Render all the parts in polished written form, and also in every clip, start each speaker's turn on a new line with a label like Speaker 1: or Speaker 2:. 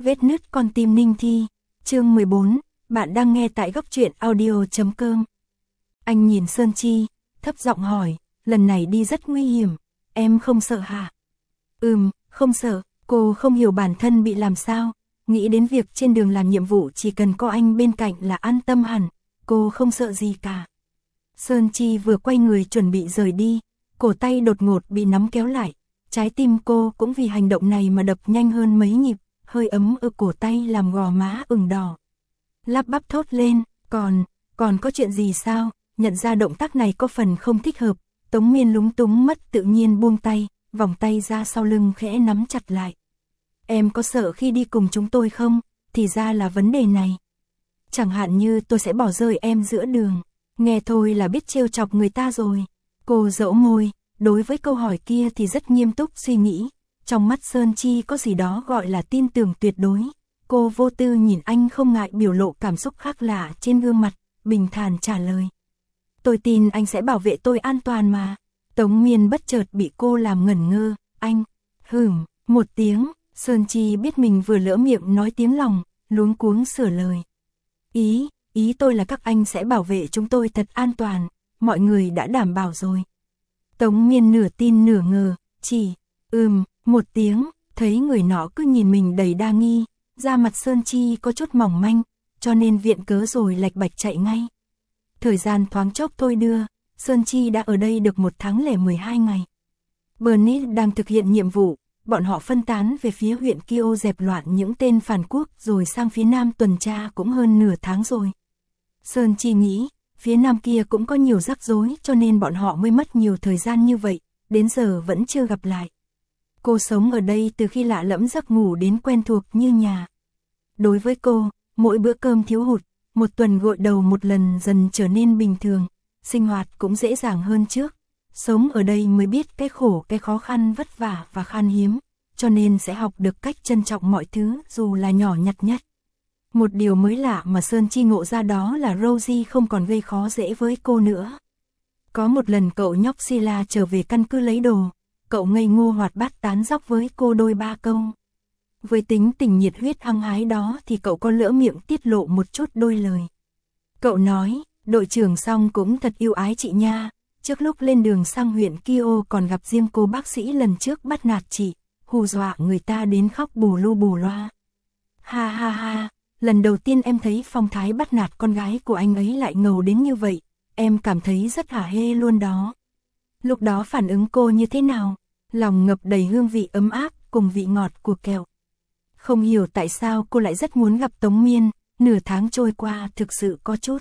Speaker 1: Vết nứt con tim Ninh Thi, chương 14, bạn đang nghe tại góc truyện audio.com. Anh nhìn Sơn Chi, thấp giọng hỏi, lần này đi rất nguy hiểm, em không sợ hả? Không sợ, cô không hiểu bản thân bị làm sao, nghĩ đến việc trên đường làm nhiệm vụ chỉ cần có anh bên cạnh là an tâm hẳn, cô không sợ gì cả. Sơn Chi vừa quay người chuẩn bị rời đi, cổ tay đột ngột bị nắm kéo lại, trái tim cô cũng vì hành động này mà đập nhanh hơn mấy nhịp, hơi ấm ở cổ tay làm gò má ửng đỏ. Lắp bắp thốt lên, còn có chuyện gì sao? Nhận ra động tác này có phần không thích hợp, Tống Miên lúng túng mất tự nhiên buông tay, vòng tay ra sau lưng khẽ nắm chặt lại. Em có sợ khi đi cùng chúng tôi không? Thì ra là vấn đề này. Chẳng hạn như tôi sẽ bỏ rơi em giữa đường, nghe thôi là biết trêu chọc người ta rồi. Cô dẫu môi, đối với câu hỏi kia thì rất nghiêm túc suy nghĩ. Trong mắt Sơn Chi có gì đó gọi là tin tưởng tuyệt đối. Cô vô tư nhìn anh không ngại biểu lộ cảm xúc khác lạ trên gương mặt, bình thản trả lời. Tôi tin anh sẽ bảo vệ tôi an toàn mà. Tống Miên bất chợt bị cô làm ngẩn ngơ, anh, một tiếng, Sơn Chi biết mình vừa lỡ miệng nói tiếng lòng, luống cuống sửa lời. Ý tôi là các anh sẽ bảo vệ chúng tôi thật an toàn, mọi người đã đảm bảo rồi. Tống Miên nửa tin nửa ngờ, chỉ, một tiếng, thấy người nọ cứ nhìn mình đầy đa nghi, da mặt Sơn Chi có chút mỏng manh, cho nên viện cớ rồi lạch bạch chạy ngay. Thời gian thoáng chốc thôi đưa, Sơn Chi đã ở đây được 1 tháng lẻ 12 ngày. Bernice đang thực hiện nhiệm vụ, bọn họ phân tán về phía huyện Kyo dẹp loạn những tên phản quốc rồi sang phía nam tuần tra cũng hơn nửa tháng rồi. Sơn Chi nghĩ, phía nam kia cũng có nhiều rắc rối cho nên bọn họ mới mất nhiều thời gian như vậy, đến giờ vẫn chưa gặp lại. Cô sống ở đây từ khi lạ lẫm giấc ngủ đến quen thuộc như nhà. Đối với cô, mỗi bữa cơm thiếu hụt, 1 tuần gội đầu 1 lần dần trở nên bình thường, sinh hoạt cũng dễ dàng hơn trước. Sống ở đây mới biết cái khổ, cái khó khăn, vất vả và khan hiếm, cho nên sẽ học được cách trân trọng mọi thứ dù là nhỏ nhặt nhất. Một điều mới lạ mà Sơn Chi ngộ ra đó là Rosie không còn gây khó dễ với cô nữa. Có một lần cậu nhóc Sila trở về căn cứ lấy đồ, cậu ngây ngô hoạt bát tán dóc với cô đôi ba câu. Với tính tình nhiệt huyết hăng hái đó thì cậu có lỡ miệng tiết lộ một chút đôi lời. Cậu nói, đội trưởng Song cũng thật yêu ái chị nha, trước lúc lên đường sang huyện Kyo còn gặp riêng cô bác sĩ lần trước bắt nạt chị, hù dọa người ta đến khóc bù lu bù loa. Ha ha ha, lần đầu tiên em thấy phong thái bắt nạt con gái của anh ấy lại ngầu đến như vậy, em cảm thấy rất hả hê luôn đó. Lúc đó phản ứng cô như thế nào? Lòng ngập đầy hương vị ấm áp cùng vị ngọt của kẹo. Không hiểu tại sao cô lại rất muốn gặp Tống Miên, nửa tháng trôi qua thực sự có chút.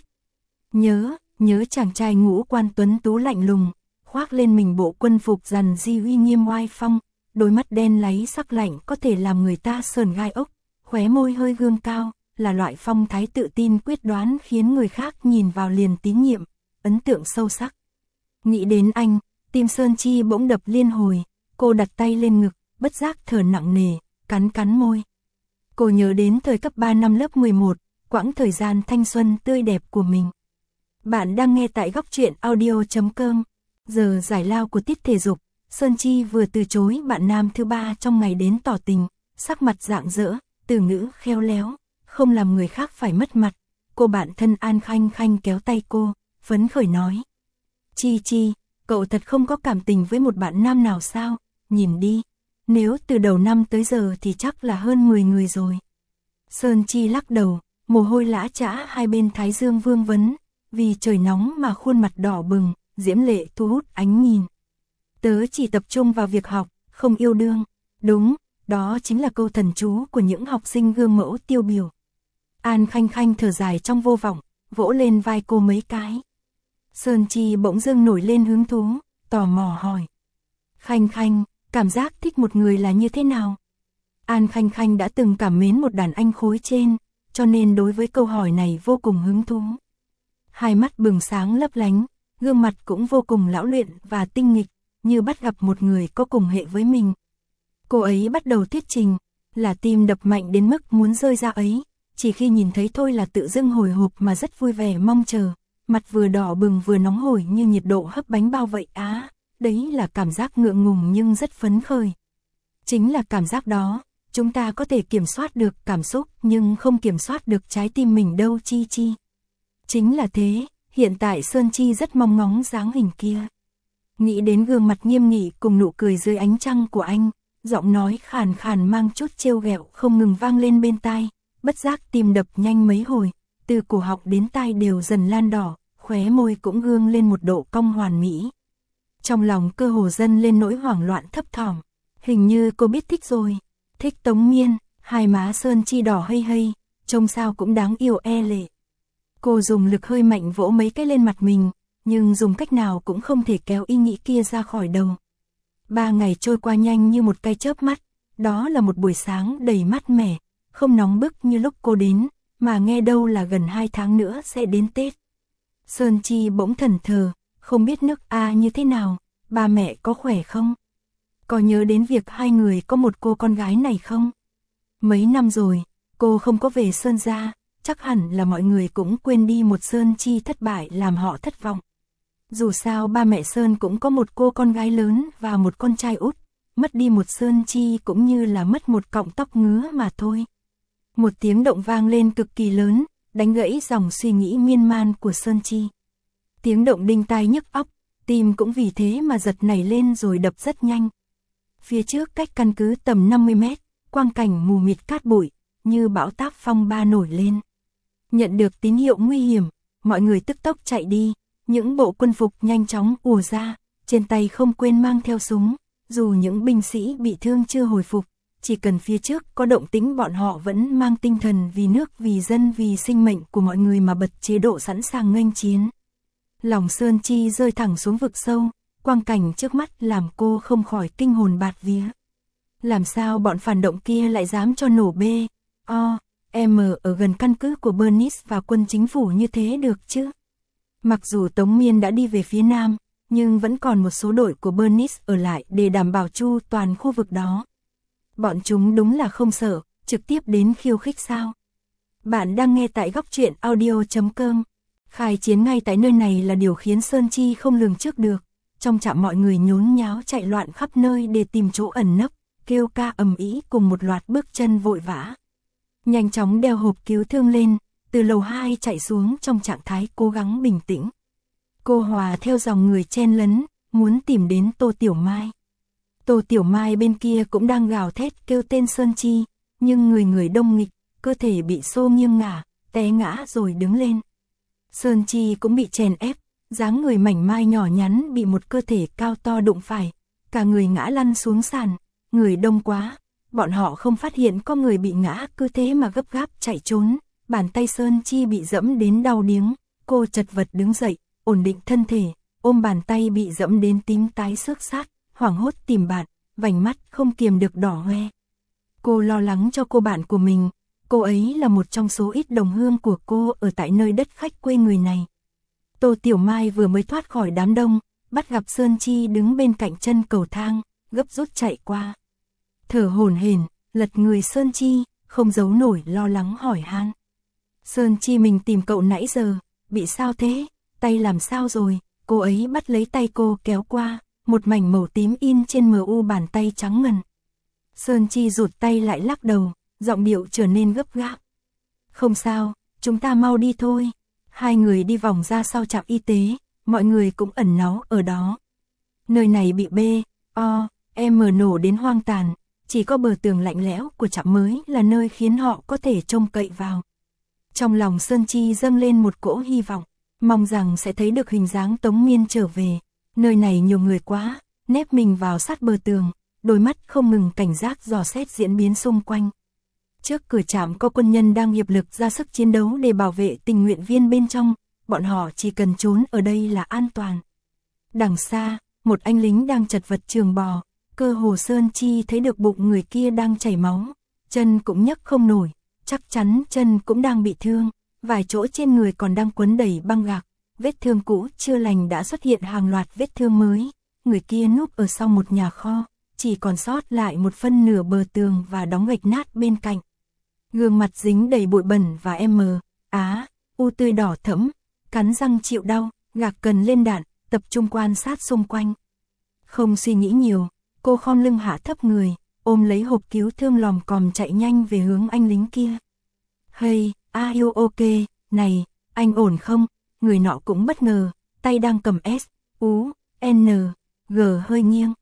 Speaker 1: Nhớ chàng trai ngũ quan tuấn tú lạnh lùng, khoác lên mình bộ quân phục rằn di uy nghiêm oai phong, đôi mắt đen láy sắc lạnh có thể làm người ta sờn gai ốc, khóe môi hơi gương cao, là loại phong thái tự tin quyết đoán khiến người khác nhìn vào liền tín nhiệm, ấn tượng sâu sắc. Nghĩ đến anh, tim Sơn Chi bỗng đập liên hồi, cô đặt tay lên ngực, bất giác thở nặng nề, cắn môi. Cô nhớ đến thời cấp 3 năm lớp 11, quãng thời gian thanh xuân tươi đẹp của mình. Bạn đang nghe tại góc truyện audio.com. Giờ giải lao của tiết thể dục, Sơn Chi vừa từ chối bạn nam thứ 3 trong ngày đến tỏ tình, sắc mặt rạng rỡ, từ ngữ khéo léo, không làm người khác phải mất mặt. Cô bạn thân An Khanh Khanh kéo tay cô, phấn khởi nói. Chi, cậu thật không có cảm tình với một bạn nam nào sao? Nhìn đi, nếu từ đầu năm tới giờ thì chắc là hơn 10 người rồi. Sơn Chi lắc đầu, mồ hôi lã chã hai bên thái dương vương vấn, vì trời nóng mà khuôn mặt đỏ bừng, diễm lệ thu hút ánh nhìn. Tớ chỉ tập trung vào việc học, không yêu đương. Đúng, đó chính là câu thần chú của những học sinh gương mẫu tiêu biểu. An Khanh Khanh thở dài trong vô vọng, vỗ lên vai cô mấy cái. Sơn Chi bỗng dưng nổi lên hứng thú, tò mò hỏi. Khanh Khanh, cảm giác thích một người là như thế nào? An Khanh Khanh đã từng cảm mến một đàn anh khối trên, cho nên đối với câu hỏi này vô cùng hứng thú. Hai mắt bừng sáng lấp lánh, gương mặt cũng vô cùng lão luyện và tinh nghịch, như bắt gặp một người có cùng hệ với mình. Cô ấy bắt đầu thuyết trình, là tim đập mạnh đến mức muốn rơi ra ấy, chỉ khi nhìn thấy thôi là tự dưng hồi hộp mà rất vui vẻ mong chờ, mặt vừa đỏ bừng vừa nóng hổi như nhiệt độ hấp bánh bao vậy á, đấy là cảm giác ngượng ngùng nhưng rất phấn khởi. Chính là cảm giác đó, chúng ta có thể kiểm soát được cảm xúc nhưng không kiểm soát được trái tim mình đâu Chi Chi. Chính là thế, hiện tại Sơn Chi rất mong ngóng dáng hình kia. Nghĩ đến gương mặt nghiêm nghị cùng nụ cười dưới ánh trăng của anh, giọng nói khàn khàn mang chút trêu ghẹo không ngừng vang lên bên tai, bất giác tim đập nhanh mấy hồi, từ cổ họng đến tai đều dần lan đỏ, khóe môi cũng gương lên một độ cong hoàn mỹ. Trong lòng cơ hồ dâng lên nỗi hoảng loạn thấp thỏm, hình như cô biết thích rồi, thích Tống Miên, hai má Sơn Chi đỏ hây hây, trông sao cũng đáng yêu e lệ. Cô dùng lực hơi mạnh vỗ mấy cái lên mặt mình, nhưng dùng cách nào cũng không thể kéo ý nghĩ kia ra khỏi đầu. 3 ngày trôi qua nhanh như một cái chớp mắt, đó là một buổi sáng đầy mát mẻ, không nóng bức như lúc cô đến, mà nghe đâu là gần 2 tháng nữa sẽ đến Tết. Sơn Chi bỗng thẫn thờ, không biết nước A như thế nào, ba mẹ có khỏe không? Có nhớ đến việc hai người có một cô con gái này không? Mấy năm rồi, cô không có về Sơn gia, chắc hẳn là mọi người cũng quên đi một Sơn Chi thất bại làm họ thất vọng. Dù sao ba mẹ Sơn cũng có một cô con gái lớn và một con trai út, mất đi một Sơn Chi cũng như là mất một cọng tóc ngứa mà thôi. Một tiếng động vang lên cực kỳ lớn, đánh gãy dòng suy nghĩ miên man của Sơn Chi. Tiếng động đinh tai nhức óc, tim cũng vì thế mà giật nảy lên rồi đập rất nhanh. Phía trước cách căn cứ tầm 50 mét, quang cảnh mù mịt cát bụi, như bão táp phong ba nổi lên. Nhận được tín hiệu nguy hiểm, mọi người tức tốc chạy đi, những bộ quân phục nhanh chóng ùa ra, trên tay không quên mang theo súng, dù những binh sĩ bị thương chưa hồi phục, chỉ cần phía trước có động tĩnh bọn họ vẫn mang tinh thần vì nước, vì dân, vì sinh mệnh của mọi người mà bật chế độ sẵn sàng nghênh chiến. Lòng Sơn Chi rơi thẳng xuống vực sâu, quang cảnh trước mắt làm cô không khỏi kinh hồn bạt vía. Làm sao bọn phản động kia lại dám cho nổ B.O.M ở gần căn cứ của Bernice và quân chính phủ như thế được chứ? Mặc dù Tống Miên đã đi về phía nam, nhưng vẫn còn một số đội của Bernice ở lại để đảm bảo chu toàn khu vực đó. Bọn chúng đúng là không sợ, trực tiếp đến khiêu khích sao? Bạn đang nghe tại góc truyện audio.com. Khai chiến ngay tại nơi này là điều khiến Sơn Chi không lường trước được. Trong trạm mọi người nhốn nháo chạy loạn khắp nơi để tìm chỗ ẩn nấp, kêu ca ầm ĩ cùng một loạt bước chân vội vã. Nhanh chóng đeo hộp cứu thương lên, từ lầu 2 chạy xuống trong trạng thái cố gắng bình tĩnh. Cô hòa theo dòng người chen lấn, muốn tìm đến Tô Tiểu Mai. Tô Tiểu Mai bên kia cũng đang gào thét kêu tên Sơn Chi, nhưng người đông nghịch, cơ thể bị xô nghiêng ngả, té ngã rồi đứng lên. Sơn Chi cũng bị chèn ép, dáng người mảnh mai nhỏ nhắn bị một cơ thể cao to đụng phải, cả người ngã lăn xuống sàn, người đông quá, bọn họ không phát hiện có người bị ngã, cứ thế mà gấp gáp chạy trốn, bàn tay Sơn Chi bị dẫm đến đau điếng, cô chật vật đứng dậy, ổn định thân thể, ôm bàn tay bị dẫm đến tím tái xước sát, hoảng hốt tìm bạn, vành mắt không kiềm được đỏ hoe. Cô lo lắng cho cô bạn của mình, cô ấy là một trong số ít đồng hương của cô ở tại nơi đất khách quê người này. Tô Tiểu Mai vừa mới thoát khỏi đám đông, bắt gặp Sơn Chi đứng bên cạnh chân cầu thang, gấp rút chạy qua. Thở hổn hển, lật người Sơn Chi, không giấu nổi lo lắng hỏi han. Sơn Chi mình tìm cậu nãy giờ, bị sao thế, tay làm sao rồi, cô ấy bắt lấy tay cô kéo qua, một mảnh màu tím in trên mu bàn tay trắng ngần. Sơn Chi rụt tay lại lắc đầu, giọng điệu trở nên gấp gáp. Không sao, chúng ta mau đi thôi. Hai người đi vòng ra sau trạm y tế, mọi người cũng ẩn náu ở đó. Nơi này bị B.O.M nổ đến hoang tàn, chỉ có bờ tường lạnh lẽo của trạm mới là nơi khiến họ có thể trông cậy vào. Trong lòng Sơn Chi dâng lên một cỗ hy vọng, mong rằng sẽ thấy được hình dáng Tống Miên trở về. Nơi này nhiều người quá, nép mình vào sát bờ tường, đôi mắt không ngừng cảnh giác dò xét diễn biến xung quanh. Trước cửa trạm có quân nhân đang hiệp lực ra sức chiến đấu để bảo vệ tình nguyện viên bên trong, bọn họ chỉ cần trốn ở đây là an toàn. Đằng xa, một anh lính đang chật vật trường bò, cơ hồ Sơn Chi thấy được bụng người kia đang chảy máu, chân cũng nhấc không nổi, chắc chắn chân cũng đang bị thương, vài chỗ trên người còn đang quấn đầy băng gạc, vết thương cũ chưa lành đã xuất hiện hàng loạt vết thương mới, người kia núp ở sau một nhà kho, chỉ còn sót lại một phân nửa bờ tường và đóng gạch nát bên cạnh. Gương mặt dính đầy bụi bẩn và u tươi đỏ thẫm, cắn răng chịu đau, gạc cần lên đạn, tập trung quan sát xung quanh. Không suy nghĩ nhiều, cô khom lưng hạ thấp người, ôm lấy hộp cứu thương lòm còm chạy nhanh về hướng anh lính kia. Hey, are you okay? Này, anh ổn không? Người nọ cũng bất ngờ, tay đang cầm S, U, N, G hơi nghiêng.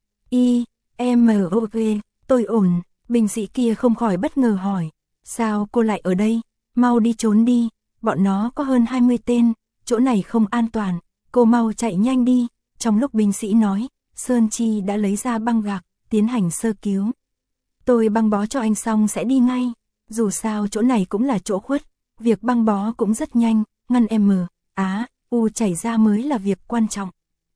Speaker 1: I, M, O, G, tôi ổn. Binh sĩ kia không khỏi bất ngờ hỏi, sao cô lại ở đây? Mau đi trốn đi, bọn nó có hơn 20 tên, chỗ này không an toàn, cô mau chạy nhanh đi. Trong lúc binh sĩ nói, Sơn Chi đã lấy ra băng gạc, tiến hành sơ cứu. Tôi băng bó cho anh xong sẽ đi ngay, dù sao chỗ này cũng là chỗ khuất, việc băng bó cũng rất nhanh, ngăn M, Á, U chảy ra mới là việc quan trọng.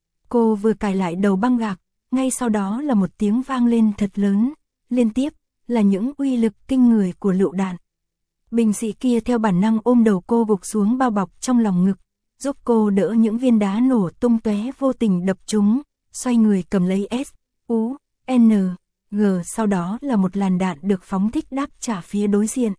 Speaker 1: Cô vừa cài lại đầu băng gạc, ngay sau đó là một tiếng vang lên thật lớn, liên tiếp là những uy lực kinh người của lựu đạn. Binh sĩ kia theo bản năng ôm đầu cô gục xuống bao bọc trong lòng ngực, giúp cô đỡ những viên đá nổ tung tóe vô tình đập trúng, xoay người cầm lấy S, U, N, G, sau đó là một làn đạn được phóng thích đáp trả phía đối diện.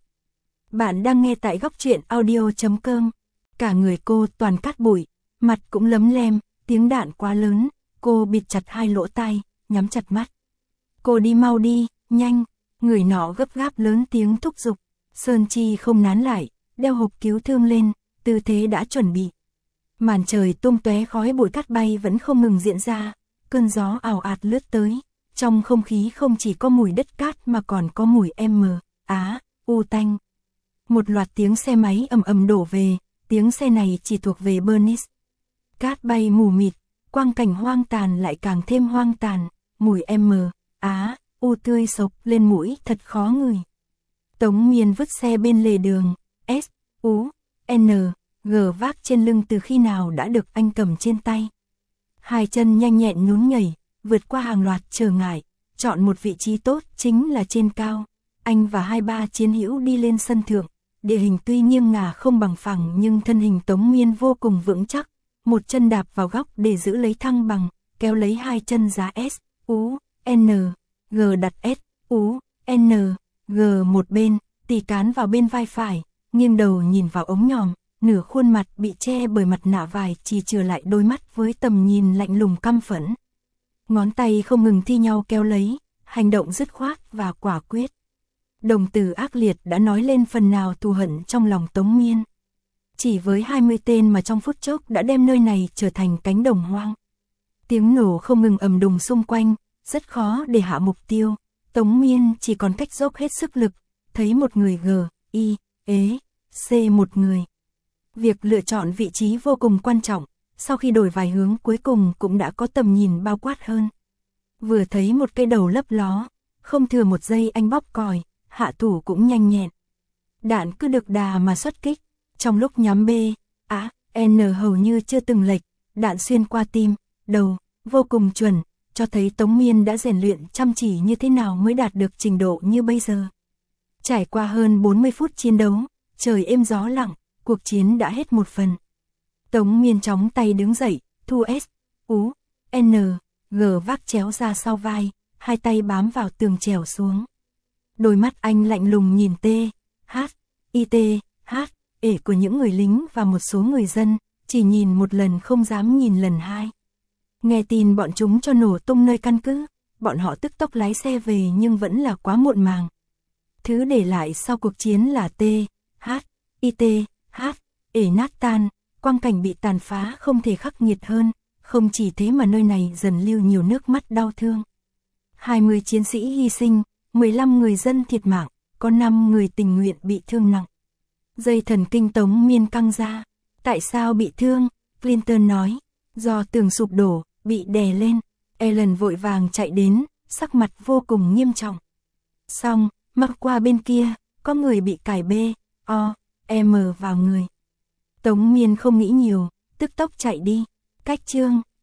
Speaker 1: Bạn đang nghe tại góc truyện audio.com. Cả người cô toàn cát bụi, mặt cũng lấm lem, tiếng đạn quá lớn, cô bịt chặt hai lỗ tai, nhắm chặt mắt. Cô đi mau đi, nhanh, người nọ gấp gáp lớn tiếng thúc giục. Sơn Chi không nán lại, đeo hộp cứu thương lên, tư thế đã chuẩn bị. Màn trời tung tóe khói bụi cát bay vẫn không ngừng diễn ra, cơn gió ào ạt lướt tới, trong không khí không chỉ có mùi đất cát mà còn có mùi M, Á, U tanh. Một loạt tiếng xe máy ầm ầm đổ về, tiếng xe này chỉ thuộc về Bernice. Cát bay mù mịt, quang cảnh hoang tàn lại càng thêm hoang tàn, mùi M, Á, U tươi sộc lên mũi thật khó ngửi. Tống Miên vứt xe bên lề đường, S, U, N, G vác trên lưng từ khi nào đã được anh cầm trên tay. Hai chân nhanh nhẹn nhún nhảy, vượt qua hàng loạt trở ngại, chọn một vị trí tốt chính là trên cao. Anh và hai ba chiến hữu đi lên sân thượng, địa hình tuy nghiêng ngả không bằng phẳng nhưng thân hình Tống Miên vô cùng vững chắc, một chân đạp vào góc để giữ lấy thăng bằng, kéo lấy hai chân giá S, U, N, G đặt S, U, N, G một bên, tì cán vào bên vai phải, nghiêng đầu nhìn vào ống nhòm, nửa khuôn mặt bị che bởi mặt nạ vải chỉ chừa lại đôi mắt với tầm nhìn lạnh lùng căm phẫn. Ngón tay không ngừng thi nhau kéo lấy, hành động dứt khoát và quả quyết. Đồng từ ác liệt đã nói lên phần nào thù hận trong lòng Tống Miên. Chỉ với 20 tên mà trong phút chốc đã đem nơi này trở thành cánh đồng hoang. Tiếng nổ không ngừng ầm đùng xung quanh, rất khó để hạ mục tiêu. Tống Miên chỉ còn cách dốc hết sức lực, thấy một người G, I, ế, C một người. Việc lựa chọn vị trí vô cùng quan trọng, sau khi đổi vài hướng cuối cùng cũng đã có tầm nhìn bao quát hơn. Vừa thấy một cây đầu lấp ló, không thừa một giây anh bóp còi, hạ thủ cũng nhanh nhẹn. Đạn cứ được đà mà xuất kích, trong lúc nhắm B, A, N hầu như chưa từng lệch, đạn xuyên qua tim, đầu, vô cùng chuẩn, cho thấy Tống Miên đã rèn luyện chăm chỉ như thế nào mới đạt được trình độ như bây giờ. Trải qua hơn 40 phút chiến đấu, trời êm gió lặng, cuộc chiến đã hết một phần. Tống Miên chóng tay đứng dậy, thu S, U, N, G vác chéo ra sau vai, hai tay bám vào tường trèo xuống. Đôi mắt anh lạnh lùng nhìn T, H, I T, H, ể của những người lính và một số người dân, chỉ nhìn một lần không dám nhìn lần hai. Nghe tin bọn chúng cho nổ tung nơi căn cứ, bọn họ tức tốc lái xe về nhưng vẫn là quá muộn màng. Thứ để lại sau cuộc chiến là T, H, I T, H, ể nát tan, quang cảnh bị tàn phá không thể khắc nghiệt hơn, không chỉ thế mà nơi này dần lưu nhiều nước mắt đau thương. 20 chiến sĩ hy sinh, 15 người dân thiệt mạng, có 5 người tình nguyện bị thương nặng. Dây thần kinh Tống Miên căng ra. Tại sao bị thương? Clinton nói, do tường sụp đổ, bị đè lên. Ellen vội vàng chạy đến, sắc mặt vô cùng nghiêm trọng. Xong, mặc qua bên kia, có người bị cài B, O, M vào người. Tống Miên không nghĩ nhiều, tức tốc chạy đi. Cách chương